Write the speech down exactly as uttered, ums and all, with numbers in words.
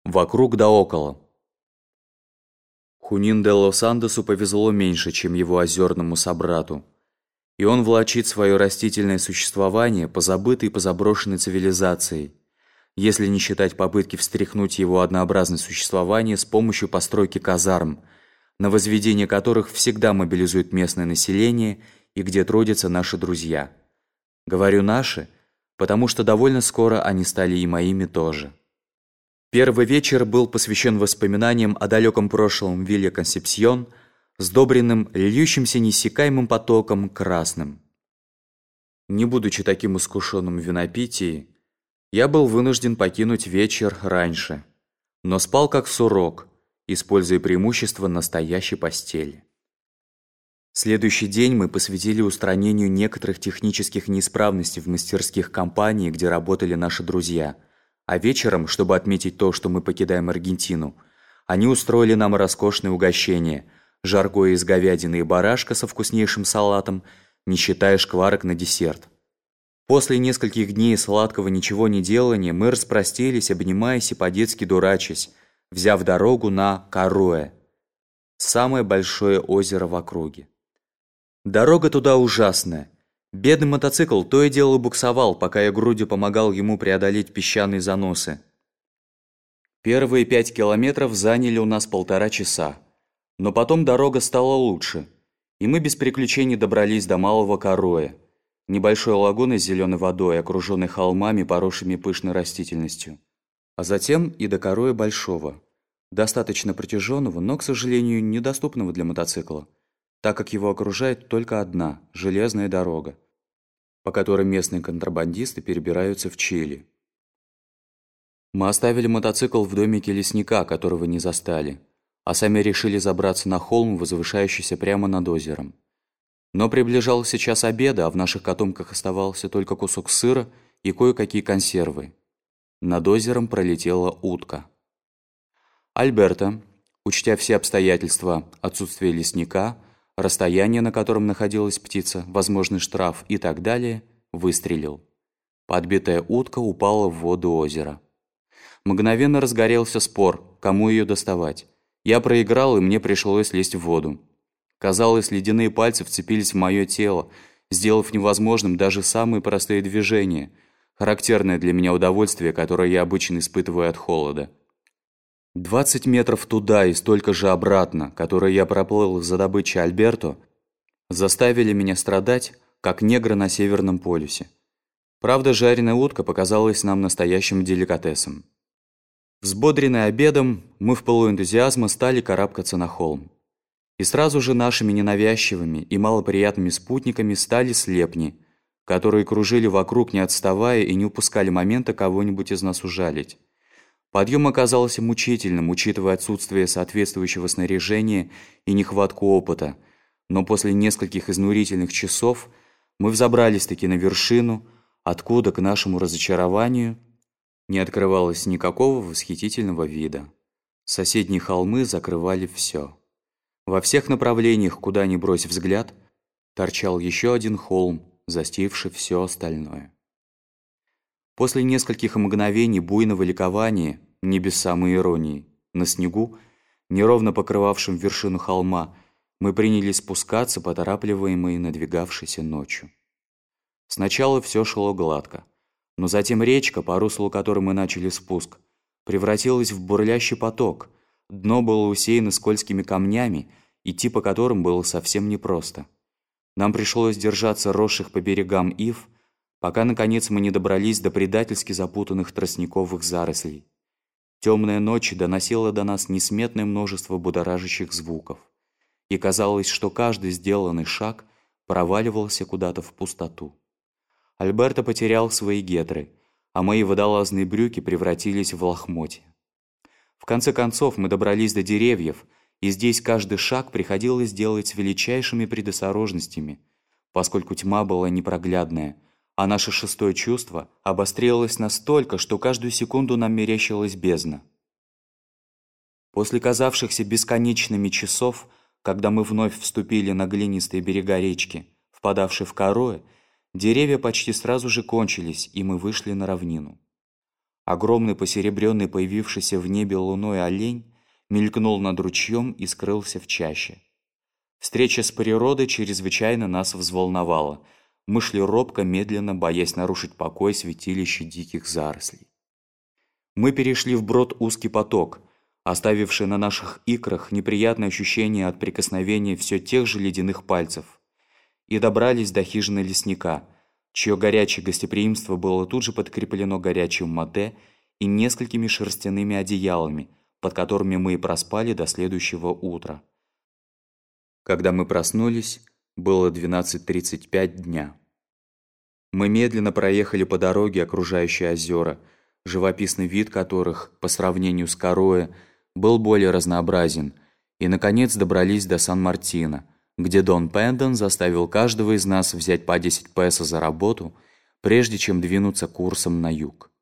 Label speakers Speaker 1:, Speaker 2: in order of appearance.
Speaker 1: Вокруг да около. Хунин де Лос-Андесу повезло меньше, чем его озерному собрату, и он влачит свое растительное существование по забытой и позаброшенной цивилизации, если не считать попытки встряхнуть его однообразное существование с помощью постройки казарм, на возведение которых всегда мобилизует местное население и где трудятся наши друзья. Говорю «наши», потому что довольно скоро они стали и моими тоже. Первый вечер был посвящен воспоминаниям о далеком прошлом Вилья Консепсьон, сдобренным льющимся неиссякаемым потоком красным. Не будучи таким искушенным в винопитии, я был вынужден покинуть вечер раньше, но спал как сурок, используя преимущество настоящей постели. Следующий день мы посвятили устранению некоторых технических неисправностей в мастерских компании, где работали наши друзья, а вечером, чтобы отметить то, что мы покидаем Аргентину, они устроили нам роскошное угощение – жаркое из говядины и барашка со вкуснейшим салатом, не считая шкварок на десерт. После нескольких дней сладкого ничего не делания мы распростелись, обнимаясь и по-детски дурачась, взяв дорогу на Каруэ, самое большое озеро в округе. Дорога туда ужасная. Бедный мотоцикл то и дело буксовал, пока я грудью помогал ему преодолеть песчаные заносы. Первые пять километров заняли у нас полтора часа, но потом дорога стала лучше, и мы без приключений добрались до Малого Каруэ, небольшой лагуны с зеленой водой, окруженной холмами, поросшими пышной растительностью, а затем и до Каруэ Большого, достаточно протяженного, но, к сожалению, недоступного для мотоцикла, так как его окружает только одна железная дорога, по которой местные контрабандисты перебираются в Чили. Мы оставили мотоцикл в домике лесника, которого не застали, а сами решили забраться на холм, возвышающийся прямо над озером. Но приближался час обеда, а в наших котомках оставался только кусок сыра и кое-какие консервы. Над озером пролетела утка. Альберто, учтя все обстоятельства, отсутствие лесника, расстояние, на котором находилась птица, возможный штраф и так далее, выстрелил. Подбитая утка упала в воду озера. Мгновенно разгорелся спор, кому ее доставать. Я проиграл, и мне пришлось лезть в воду. Казалось, ледяные пальцы вцепились в мое тело, сделав невозможным даже самые простые движения, характерное для меня удовольствие, которое я обычно испытываю от холода. двадцать метров туда и столько же обратно, которые я проплыл за добычей Альберто, заставили меня страдать, как негры на Северном полюсе. Правда, жареная утка показалась нам настоящим деликатесом. Взбодренные обедом, мы в пылу энтузиазма стали карабкаться на холм. И сразу же нашими ненавязчивыми и малоприятными спутниками стали слепни, которые кружили вокруг, не отставая и не упускали момента кого-нибудь из нас ужалить. Подъем оказался мучительным, учитывая отсутствие соответствующего снаряжения и нехватку опыта, но после нескольких изнурительных часов мы взобрались-таки на вершину, откуда, к нашему разочарованию, не открывалось никакого восхитительного вида. Соседние холмы закрывали все. Во всех направлениях, куда ни брось взгляд, торчал еще один холм, застивший все остальное. После нескольких мгновений буйного ликования, не без самой иронии, на снегу, неровно покрывавшем вершину холма, мы принялись спускаться, поторапливаемые надвигавшейся ночью. Сначала все шло гладко, но затем речка, по руслу которой мы начали спуск, превратилась в бурлящий поток, дно было усеяно скользкими камнями, идти по которым было совсем непросто. Нам пришлось держаться росших по берегам ив, пока, наконец, мы не добрались до предательски запутанных тростниковых зарослей. Темная ночь доносила до нас несметное множество будоражащих звуков, и казалось, что каждый сделанный шаг проваливался куда-то в пустоту. Альберто потерял свои гетры, а мои водолазные брюки превратились в лохмотья. В конце концов мы добрались до деревьев, и здесь каждый шаг приходилось делать с величайшими предосторожностями, поскольку тьма была непроглядная, а наше шестое чувство обострилось настолько, что каждую секунду нам мерещилась бездна. После казавшихся бесконечными часов, когда мы вновь вступили на глинистые берега речки, впадавшей в Каруэ, деревья почти сразу же кончились, и мы вышли на равнину. Огромный посеребренный появившийся в небе луной олень мелькнул над ручьем и скрылся в чаще. Встреча с природой чрезвычайно нас взволновала. Мы шли робко, медленно, боясь нарушить покой святилища диких зарослей. Мы перешли вброд узкий поток, оставивший на наших икрах неприятное ощущение от прикосновения все тех же ледяных пальцев, и добрались до хижины лесника, чье горячее гостеприимство было тут же подкреплено горячим мате и несколькими шерстяными одеялами, под которыми мы и проспали до следующего утра. Когда мы проснулись, было двенадцать тридцать пять дня. Мы медленно проехали по дороге, окружающей озера, живописный вид которых, по сравнению с Кароэ, был более разнообразен, и, наконец, добрались до Сан-Мартино, где Дон Пендон заставил каждого из нас взять по десять песо за работу, прежде чем двинуться курсом на юг.